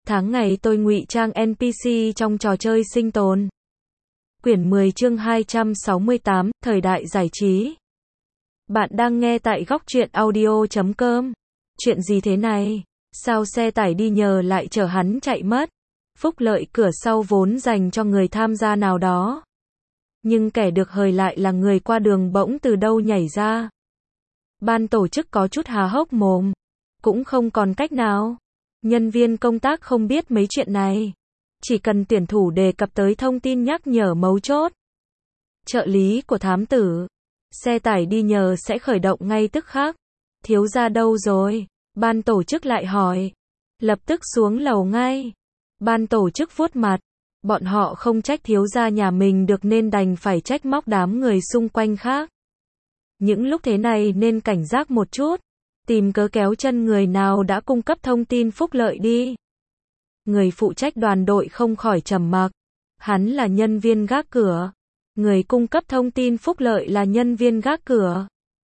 Tháng ngày tôi ngụy trang NPC trong trò chơi sinh tồn. Quyển 10 chương 268, thời đại giải trí. Bạn đang nghe tại góc truyện audio.com. Chuyện gì thế này? Sao xe tải đi nhờ lại chở hắn chạy mất? Phúc lợi cửa sau vốn dành cho người tham gia nào đó. Nhưng kẻ được hời lại là người qua đường bỗng từ đâu nhảy ra. Ban tổ chức có chút há hốc mồm. Cũng không còn cách nào. Nhân viên công tác không biết mấy chuyện này. Chỉ cần tuyển thủ đề cập tới thông tin nhắc nhở mấu chốt. Trợ lý của thám tử. Xe tải đi nhờ sẽ khởi động ngay tức khắc. Thiếu gia đâu rồi? Ban tổ chức lại hỏi. Lập tức xuống lầu ngay. Ban tổ chức vuốt mặt. Bọn họ không trách thiếu gia nhà mình được nên đành phải trách móc đám người xung quanh khác. Những lúc thế này nên cảnh giác một chút. Tìm cớ kéo chân người nào đã cung cấp thông tin phúc lợi đi. Người phụ trách đoàn đội không khỏi trầm mặc. Hắn là nhân viên gác cửa. Người cung cấp thông tin phúc lợi là nhân viên gác cửa.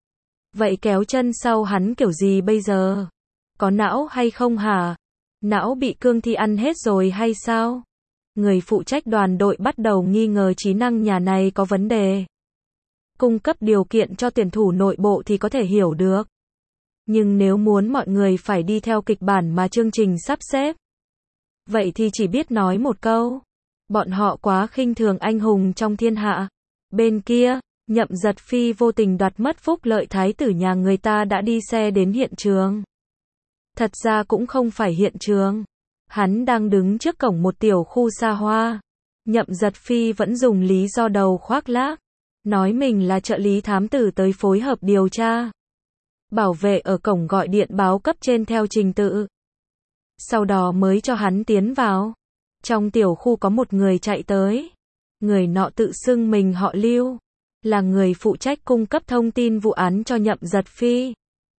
Vậy kéo chân sau hắn kiểu gì bây giờ? Có não hay không hả? Não bị cương thi ăn hết rồi hay sao? Người phụ trách đoàn đội bắt đầu nghi ngờ trí năng nhà này có vấn đề. Cung cấp điều kiện cho tuyển thủ nội bộ thì có thể hiểu được. Nhưng nếu muốn mọi người phải đi theo kịch bản mà chương trình sắp xếp, vậy thì chỉ biết nói một câu. Bọn họ quá khinh thường anh hùng trong thiên hạ. Bên kia, Nhậm Giật Phi vô tình đoạt mất phúc lợi thái tử nhà người ta đã đi xe đến hiện trường. Thật ra cũng không phải hiện trường. Hắn đang đứng trước cổng một tiểu khu xa hoa. Nhậm Giật Phi vẫn dùng lý do đầu khoác lác. Nói mình là trợ lý thám tử tới phối hợp điều tra. Bảo vệ ở cổng gọi điện báo cấp trên theo trình tự. Sau đó mới cho hắn tiến vào. Trong tiểu khu có một người chạy tới. Người nọ tự xưng mình họ Lưu. Là người phụ trách cung cấp thông tin vụ án cho Nhậm Giật Phi.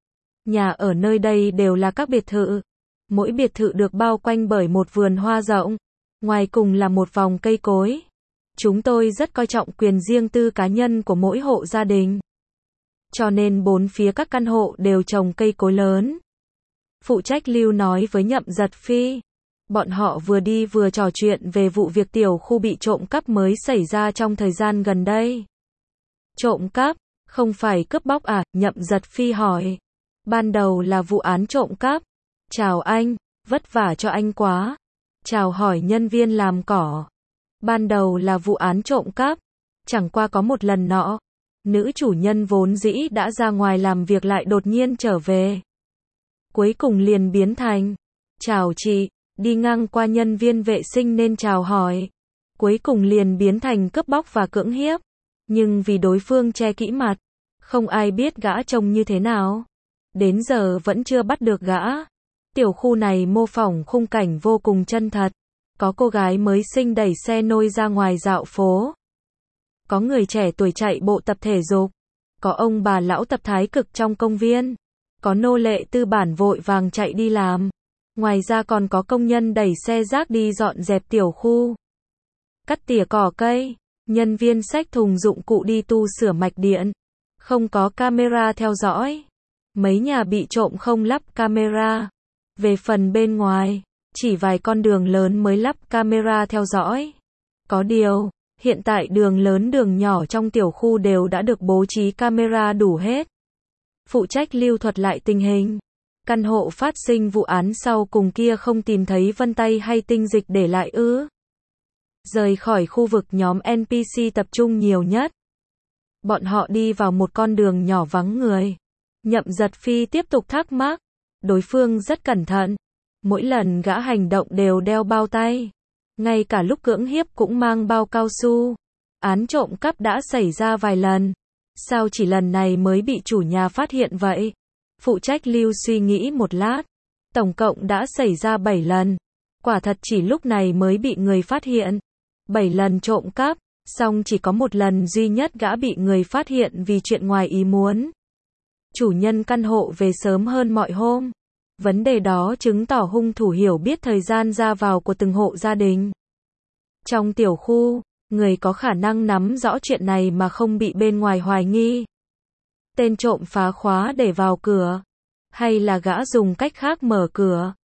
Nhà ở nơi đây đều là các biệt thự. Mỗi biệt thự được bao quanh bởi một vườn hoa rộng. Ngoài cùng là một vòng cây cối. Chúng tôi rất coi trọng quyền riêng tư cá nhân của mỗi hộ gia đình. Cho nên bốn phía các căn hộ đều trồng cây cối lớn. Phụ trách Lưu nói với Nhậm Giật Phi. Bọn họ vừa đi vừa trò chuyện về vụ việc tiểu khu bị trộm cắp mới xảy ra trong thời gian gần đây. Trộm cắp? Không phải cướp bóc à? Nhậm Giật Phi hỏi. Ban đầu là vụ án trộm cắp. Chào anh, vất vả cho anh quá. Chào hỏi nhân viên làm cỏ. Ban đầu là vụ án trộm cắp. Chẳng qua có một lần nọ. Nữ chủ nhân vốn dĩ đã ra ngoài làm việc lại đột nhiên trở về. Cuối cùng liền biến thành. Chào chị, đi ngang qua nhân viên vệ sinh nên chào hỏi. Cuối cùng liền biến thành cướp bóc và cưỡng hiếp. Nhưng vì đối phương che kỹ mặt. Không ai biết gã trông như thế nào. Đến giờ vẫn chưa bắt được gã. Tiểu khu này mô phỏng khung cảnh vô cùng chân thật. Có cô gái mới sinh đẩy xe nôi ra ngoài dạo phố. Có người trẻ tuổi chạy bộ tập thể dục. Có ông bà lão tập thái cực trong công viên. Có nô lệ tư bản vội vàng chạy đi làm. Ngoài ra còn có công nhân đẩy xe rác đi dọn dẹp tiểu khu. Cắt tỉa cỏ cây. Nhân viên xách thùng dụng cụ đi tu sửa mạch điện. Không có camera theo dõi. Mấy nhà bị trộm không lắp camera. Về phần bên ngoài, chỉ vài con đường lớn mới lắp camera theo dõi. Có điều, hiện tại đường lớn đường nhỏ trong tiểu khu đều đã được bố trí camera đủ hết. Phụ trách Lưu thuật lại tình hình. Căn hộ phát sinh vụ án sau cùng kia không tìm thấy vân tay hay tinh dịch để lại ư? Rời khỏi khu vực nhóm NPC tập trung nhiều nhất. Bọn họ đi vào một con đường nhỏ vắng người. Nhậm Giật Phi tiếp tục thắc mắc. Đối phương rất cẩn thận. Mỗi lần gã hành động đều đeo bao tay. Ngay cả lúc cưỡng hiếp cũng mang bao cao su. Án trộm cắp đã xảy ra vài lần. Sao chỉ lần này mới bị chủ nhà phát hiện vậy? Phụ trách Lưu suy nghĩ một lát. Tổng cộng đã xảy ra 7 lần. Quả thật chỉ lúc này mới bị người phát hiện. 7 lần trộm cắp, song chỉ có một lần duy nhất gã bị người phát hiện vì chuyện ngoài ý muốn. Chủ nhân căn hộ về sớm hơn mọi hôm. Vấn đề đó chứng tỏ hung thủ hiểu biết thời gian ra vào của từng hộ gia đình. Trong tiểu khu, người có khả năng nắm rõ chuyện này mà không bị bên ngoài hoài nghi. Tên trộm phá khóa để vào cửa. Hay là gã dùng cách khác mở cửa.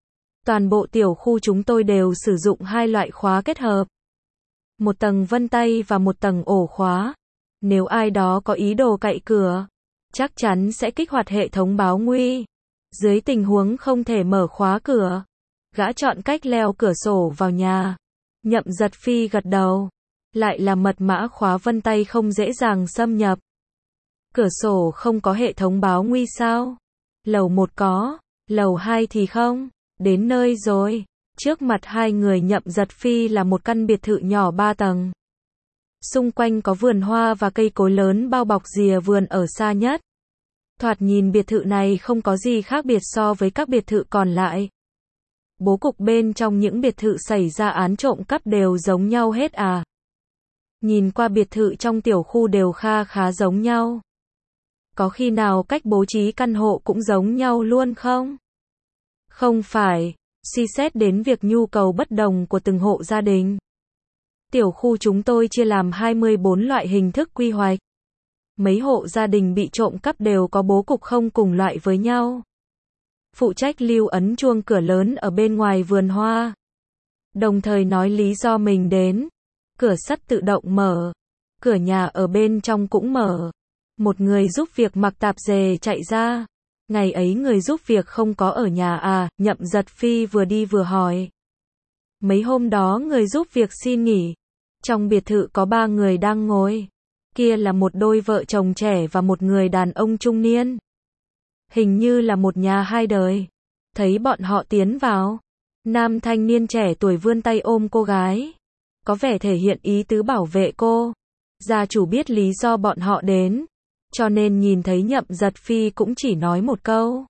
Toàn bộ tiểu khu chúng tôi đều sử dụng hai loại khóa kết hợp. Một tầng vân tay và một tầng ổ khóa. Nếu ai đó có ý đồ cậy cửa, chắc chắn sẽ kích hoạt hệ thống báo nguy. Dưới tình huống không thể mở khóa cửa, gã chọn cách leo cửa sổ vào nhà. Nhậm Giật Phi gật đầu. Lại là mật mã khóa vân tay không dễ dàng xâm nhập. Cửa sổ không có hệ thống báo nguy sao? Lầu 1 có, lầu 2 thì không. Đến nơi rồi. Trước mặt hai người Nhậm Giật Phi là một căn biệt thự nhỏ 3 tầng. Xung quanh có vườn hoa và cây cối lớn bao bọc rìa vườn ở xa nhất. Thoạt nhìn biệt thự này không có gì khác biệt so với các biệt thự còn lại. Bố cục bên trong những biệt thự xảy ra án trộm cắp đều giống nhau hết à? Nhìn qua biệt thự trong tiểu khu đều khá giống nhau. Có khi nào cách bố trí căn hộ cũng giống nhau luôn không? Không phải, suy xét đến việc nhu cầu bất đồng của từng hộ gia đình. Tiểu khu chúng tôi chia làm 24 loại hình thức quy hoạch. Mấy hộ gia đình bị trộm cắp đều có bố cục không cùng loại với nhau. Phụ trách lưu ấn chuông cửa lớn ở bên ngoài vườn hoa. Đồng thời nói lý do mình đến. Cửa sắt tự động mở. Cửa nhà ở bên trong cũng mở. Một người giúp việc mặc tạp dề chạy ra. Ngày ấy người giúp việc không có ở nhà à? Nhậm Giật Phi vừa đi vừa hỏi. Mấy hôm đó người giúp việc xin nghỉ. Trong biệt thự có 3 người đang ngồi. Kia là một đôi vợ chồng trẻ và một người đàn ông trung niên. Hình như là một nhà 2 đời. Thấy bọn họ tiến vào. Nam thanh niên trẻ tuổi vươn tay ôm cô gái. Có vẻ thể hiện ý tứ bảo vệ cô. Gia chủ biết lý do bọn họ đến. Cho nên nhìn thấy Nhậm Giật Phi cũng chỉ nói một câu.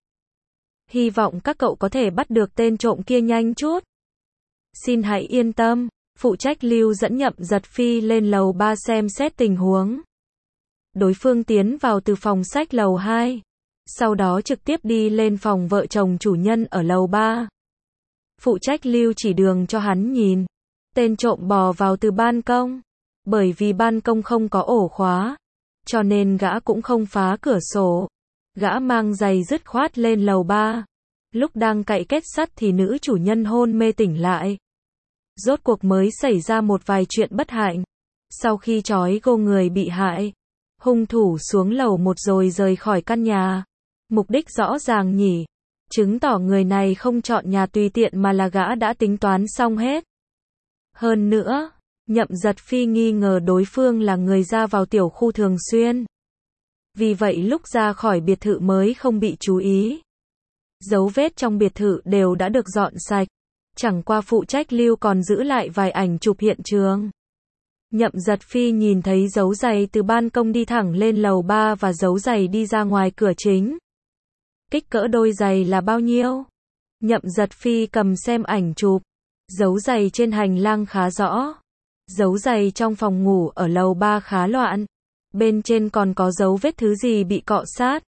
Hy vọng các cậu có thể bắt được tên trộm kia nhanh chút. Xin hãy yên tâm. Phụ trách lưu dẫn Nhậm Giật Phi lên lầu 3 xem xét tình huống. Đối phương tiến vào từ phòng sách lầu 2. Sau đó trực tiếp đi lên phòng vợ chồng chủ nhân ở lầu 3. Phụ trách lưu chỉ đường cho hắn nhìn. Tên trộm bò vào từ ban công. Bởi vì ban công không có ổ khóa. Cho nên gã cũng không phá cửa sổ. Gã mang giày dứt khoát lên lầu 3. Lúc đang cậy kết sắt thì nữ chủ nhân hôn mê tỉnh lại. Rốt cuộc mới xảy ra một vài chuyện bất hạnh. Sau khi trói gô người bị hại, hung thủ xuống lầu 1 rồi rời khỏi căn nhà. Mục đích rõ ràng nhỉ. Chứng tỏ người này không chọn nhà tùy tiện mà là gã đã tính toán xong hết. Hơn nữa, Nhậm Giật Phi nghi ngờ đối phương là người ra vào tiểu khu thường xuyên. Vì vậy lúc ra khỏi biệt thự mới không bị chú ý. Dấu vết trong biệt thự đều đã được dọn sạch. Chẳng qua phụ trách lưu còn giữ lại vài ảnh chụp hiện trường. Nhậm Giật Phi nhìn thấy dấu giày từ ban công đi thẳng lên lầu 3 và dấu giày đi ra ngoài cửa chính. Kích cỡ đôi giày là bao nhiêu? Nhậm Giật Phi cầm xem ảnh chụp. Dấu giày trên hành lang khá rõ. Dấu giày trong phòng ngủ ở lầu 3 khá loạn. Bên trên còn có dấu vết thứ gì bị cọ sát.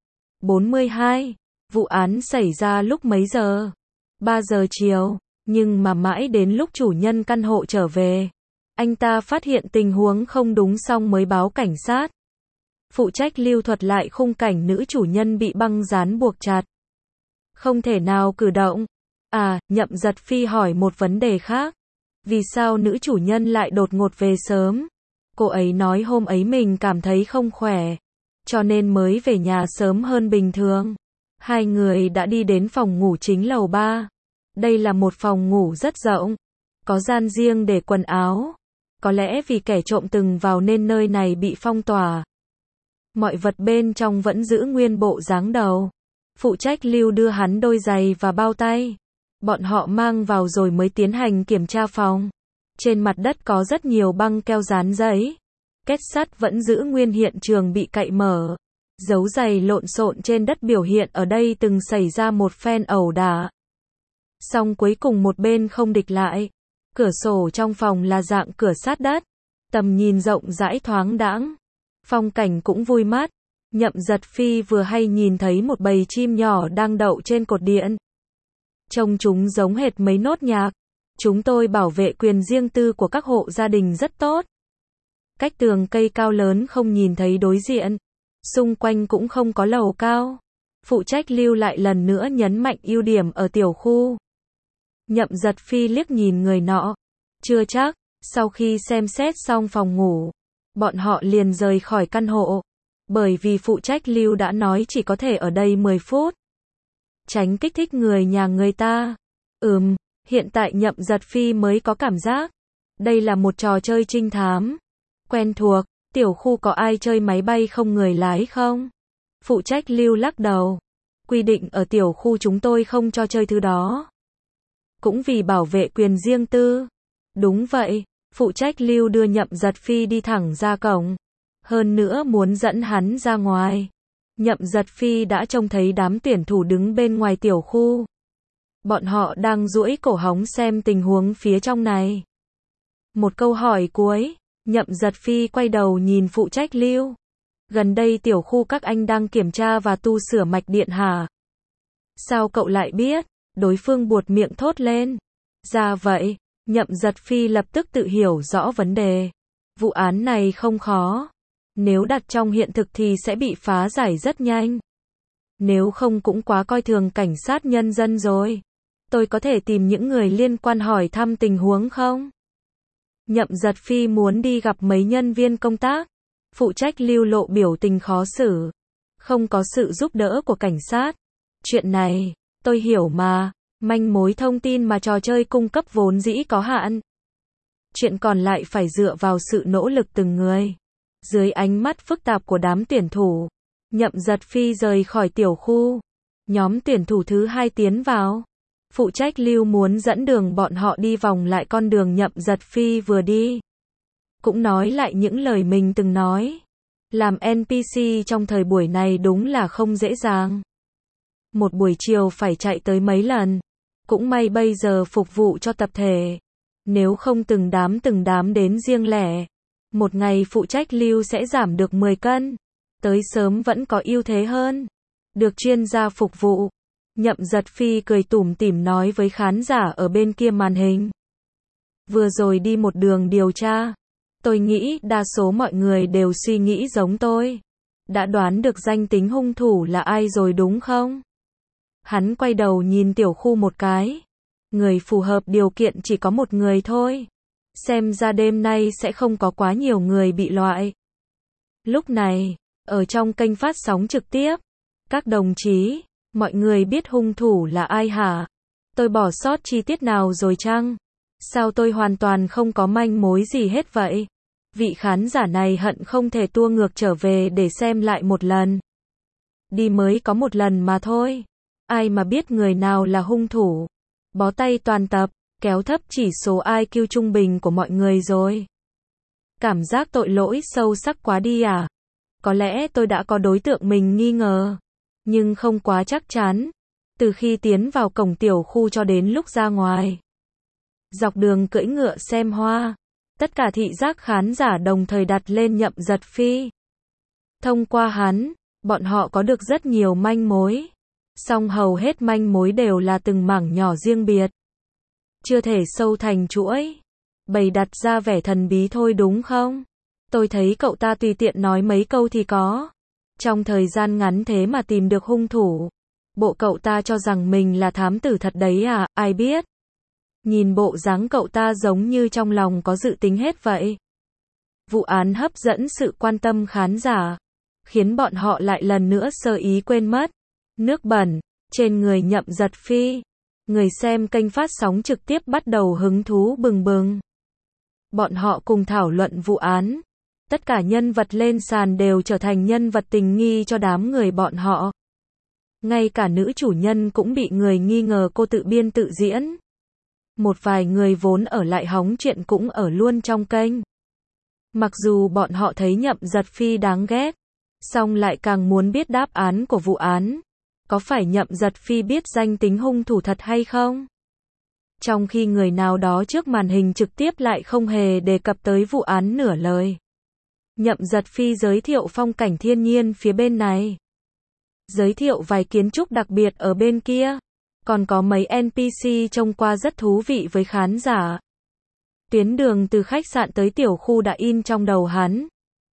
42. Vụ án xảy ra lúc mấy giờ? 3 giờ chiều. Nhưng mà mãi đến lúc chủ nhân căn hộ trở về, anh ta phát hiện tình huống không đúng xong mới báo cảnh sát. Phụ trách lưu thuật lại khung cảnh nữ chủ nhân bị băng dán buộc chặt. Không thể nào cử động. À, Nhậm Giật Phi hỏi một vấn đề khác. Vì sao nữ chủ nhân lại đột ngột về sớm? Cô ấy nói hôm ấy mình cảm thấy không khỏe, cho nên mới về nhà sớm hơn bình thường. Hai người đã đi đến phòng ngủ chính lầu 3. Đây là một phòng ngủ rất rộng, có gian riêng để quần áo. Có lẽ vì kẻ trộm từng vào nên nơi này bị phong tỏa. Mọi vật bên trong vẫn giữ nguyên bộ dáng đầu. Phụ trách lưu đưa hắn đôi giày và bao tay. Bọn họ mang vào rồi mới tiến hành kiểm tra phòng. Trên mặt đất có rất nhiều băng keo dán giấy. Kết sắt vẫn giữ nguyên hiện trường bị cậy mở. Dấu giày lộn xộn trên đất biểu hiện ở đây từng xảy ra một phen ẩu đả. Song cuối cùng một bên không địch lại. Cửa sổ trong phòng là dạng cửa sát đất. Tầm nhìn rộng rãi thoáng đãng. Phong cảnh cũng vui mắt. Nhậm Giật Phi vừa hay nhìn thấy một bầy chim nhỏ đang đậu trên cột điện. Trông chúng giống hệt mấy nốt nhạc. Chúng tôi bảo vệ quyền riêng tư của các hộ gia đình rất tốt. Cách tường cây cao lớn không nhìn thấy đối diện. Xung quanh cũng không có lầu cao. Phụ trách lưu lại lần nữa nhấn mạnh ưu điểm ở tiểu khu. Nhậm Giật Phi liếc nhìn người nọ. Chưa chắc. Sau khi xem xét xong phòng ngủ, bọn họ liền rời khỏi căn hộ. Bởi vì phụ trách lưu đã nói chỉ có thể ở đây 10 phút. Tránh kích thích người nhà người ta. Hiện tại Nhậm Giật Phi mới có cảm giác. Đây là một trò chơi trinh thám. Quen thuộc, tiểu khu có ai chơi máy bay không người lái không? Phụ trách lưu lắc đầu. Quy định ở tiểu khu chúng tôi không cho chơi thứ đó. Cũng vì bảo vệ quyền riêng tư. Đúng vậy, phụ trách lưu đưa Nhậm Giật Phi đi thẳng ra cổng. Hơn nữa muốn dẫn hắn ra ngoài. Nhậm Giật Phi đã trông thấy đám tuyển thủ đứng bên ngoài tiểu khu. Bọn họ đang duỗi cổ hóng xem tình huống phía trong này. Một câu hỏi cuối, Nhậm Giật Phi quay đầu nhìn phụ trách lưu. Gần đây tiểu khu các anh đang kiểm tra và tu sửa mạch điện hả? Sao cậu lại biết? Đối phương buột miệng thốt lên. Ra vậy, Nhậm Giật Phi lập tức tự hiểu rõ vấn đề. Vụ án này không khó. Nếu đặt trong hiện thực thì sẽ bị phá giải rất nhanh. Nếu không cũng quá coi thường cảnh sát nhân dân rồi. Tôi có thể tìm những người liên quan hỏi thăm tình huống không? Nhậm Giật Phi muốn đi gặp mấy nhân viên công tác. Phụ trách lưu lộ biểu tình khó xử. Không có sự giúp đỡ của cảnh sát. Chuyện này, tôi hiểu mà. Manh mối thông tin mà trò chơi cung cấp vốn dĩ có hạn. Chuyện còn lại phải dựa vào sự nỗ lực từng người. Dưới ánh mắt phức tạp của đám tuyển thủ, Nhậm Giật Phi rời khỏi tiểu khu. Nhóm tuyển thủ thứ 2 tiến vào. Phụ trách lưu muốn dẫn đường bọn họ đi vòng lại con đường Nhậm Giật Phi vừa đi. Cũng nói lại những lời mình từng nói. Làm NPC trong thời buổi này đúng là không dễ dàng. Một buổi chiều phải chạy tới mấy lần. Cũng may bây giờ phục vụ cho tập thể. Nếu không từng đám đến riêng lẻ. Một ngày phụ trách lưu sẽ giảm được 10 cân. Tới sớm vẫn có ưu thế hơn. Được chuyên gia phục vụ. Nhậm Giật Phi cười tủm tỉm nói với khán giả ở bên kia màn hình. Vừa rồi đi một đường điều tra. Tôi nghĩ đa số mọi người đều suy nghĩ giống tôi. Đã đoán được danh tính hung thủ là ai rồi đúng không? Hắn quay đầu nhìn tiểu khu một cái. Người phù hợp điều kiện chỉ có một người thôi. Xem ra đêm nay sẽ không có quá nhiều người bị loại. Lúc này, ở trong kênh phát sóng trực tiếp. Các đồng chí, mọi người biết hung thủ là ai hả? Tôi bỏ sót chi tiết nào rồi chăng? Sao tôi hoàn toàn không có manh mối gì hết vậy? Vị khán giả này hận không thể tua ngược trở về để xem lại một lần. Đi mới có một lần mà thôi. Ai mà biết người nào là hung thủ? Bó tay toàn tập, kéo thấp chỉ số IQ trung bình của mọi người rồi. Cảm giác tội lỗi sâu sắc quá đi à? Có lẽ tôi đã có đối tượng mình nghi ngờ. Nhưng không quá chắc chắn. Từ khi tiến vào cổng tiểu khu cho đến lúc ra ngoài. Dọc đường cưỡi ngựa xem hoa. Tất cả thị giác khán giả đồng thời đặt lên Nhậm Giật Phi. Thông qua hắn, bọn họ có được rất nhiều manh mối. Song hầu hết manh mối đều là từng mảng nhỏ riêng biệt. Chưa thể sâu thành chuỗi. Bày đặt ra vẻ thần bí thôi đúng không? Tôi thấy cậu ta tùy tiện nói mấy câu thì có. Trong thời gian ngắn thế mà tìm được hung thủ. Bộ cậu ta cho rằng mình là thám tử thật đấy à, ai biết. Nhìn bộ dáng cậu ta giống như trong lòng có dự tính hết vậy. Vụ án hấp dẫn sự quan tâm khán giả. Khiến bọn họ lại lần nữa sơ ý quên mất. Nước bẩn, trên người Nhậm Giật Phi. Người xem kênh phát sóng trực tiếp bắt đầu hứng thú bừng bừng. Bọn họ cùng thảo luận vụ án. Tất cả nhân vật lên sàn đều trở thành nhân vật tình nghi cho đám người bọn họ. Ngay cả nữ chủ nhân cũng bị người nghi ngờ cô tự biên tự diễn. Một vài người vốn ở lại hóng chuyện cũng ở luôn trong kênh. Mặc dù bọn họ thấy Nhậm Giật Phi đáng ghét, song lại càng muốn biết đáp án của vụ án. Có phải Nhậm Giật Phi biết danh tính hung thủ thật hay không? Trong khi người nào đó trước màn hình trực tiếp lại không hề đề cập tới vụ án nửa lời. Nhậm Giật Phi giới thiệu phong cảnh thiên nhiên phía bên này. Giới thiệu vài kiến trúc đặc biệt ở bên kia. Còn có mấy NPC trông qua rất thú vị với khán giả. Tuyến đường từ khách sạn tới tiểu khu đã in trong đầu hắn.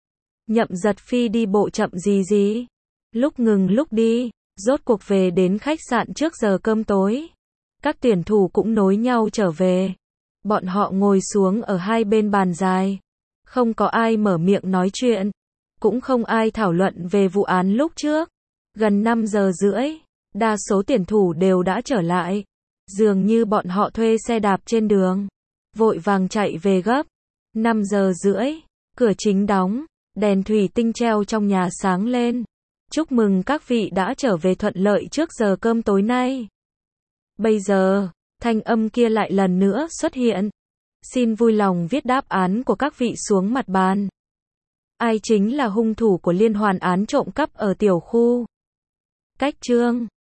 Nhậm Giật Phi đi bộ chậm gì. Lúc ngừng lúc đi, rốt cuộc về đến khách sạn trước giờ cơm tối. Các tuyển thủ cũng nối nhau trở về. Bọn họ ngồi xuống ở hai bên bàn dài. Không có ai mở miệng nói chuyện. Cũng không ai thảo luận về vụ án lúc trước. Gần 5 giờ rưỡi, đa số tuyển thủ đều đã trở lại. Dường như bọn họ thuê xe đạp trên đường. Vội vàng chạy về gấp. 5 giờ rưỡi, cửa chính đóng, đèn thủy tinh treo trong nhà sáng lên. Chúc mừng các vị đã trở về thuận lợi trước giờ cơm tối nay. Bây giờ, thanh âm kia lại lần nữa xuất hiện. Xin vui lòng viết đáp án của các vị xuống mặt bàn. Ai chính là hung thủ của liên hoàn án trộm cắp ở tiểu khu? Cách chương